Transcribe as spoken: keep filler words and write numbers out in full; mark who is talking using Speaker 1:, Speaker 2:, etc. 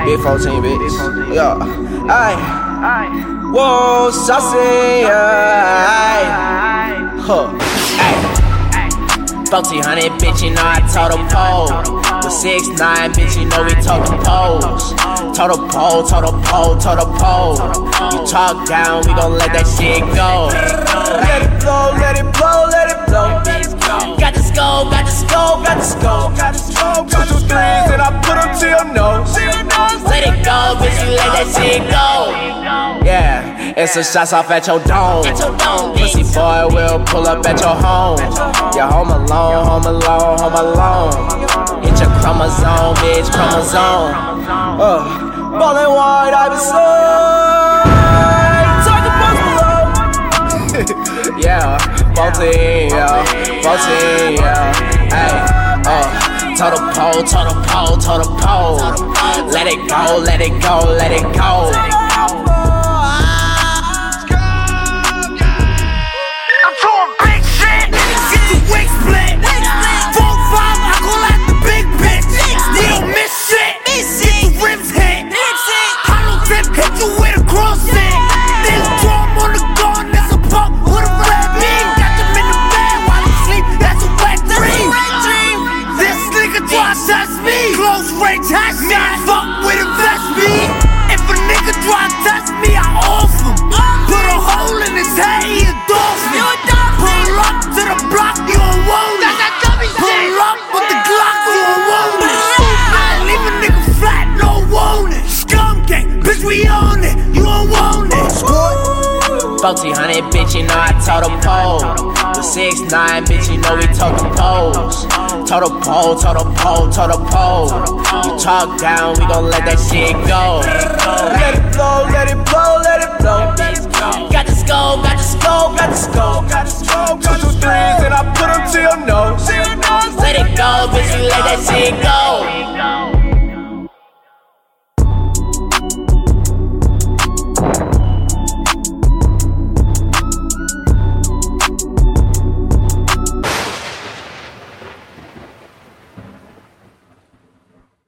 Speaker 1: Big fourteen, bitch. Yeah. Aye. Whoa, saucy. Aye. Huh. Aye. fourteen hundred, bitch, you know I told her pole. The six nine, bitch, you know we talking poles. Total pole, total pole, total pole. You talk down, we gon' let that shit go. Let it blow, let it blow, let it blow. Got the scope, got the scope, got the scope. Two, two, threes, and I put them to your nose. Let it go, bitch, you let that shit go. Yeah, and some shots off at your dome. Pussy boy will pull up at your home. You're home alone, home alone, home alone. Hit your chromosome, bitch, chromosome. Uh, ballin' wide, I be so. Talk about below. Yeah, fourteen, yeah, fourteen, yeah. Hey, uh, total pole, total pole, total pole. Let it go, let it go, let it go. fourteen hundred, bitch, you know I told her pole. The six nine, bitch, you know we talking poles. Total pole, total pole, total pole. You talk down, we gon' let that shit go. Let it blow, let it blow, let it blow. Got the scope, got the scope, got the scope. Two, two, threes, and I put them to your nose. Let it go, bitch, you let that shit go.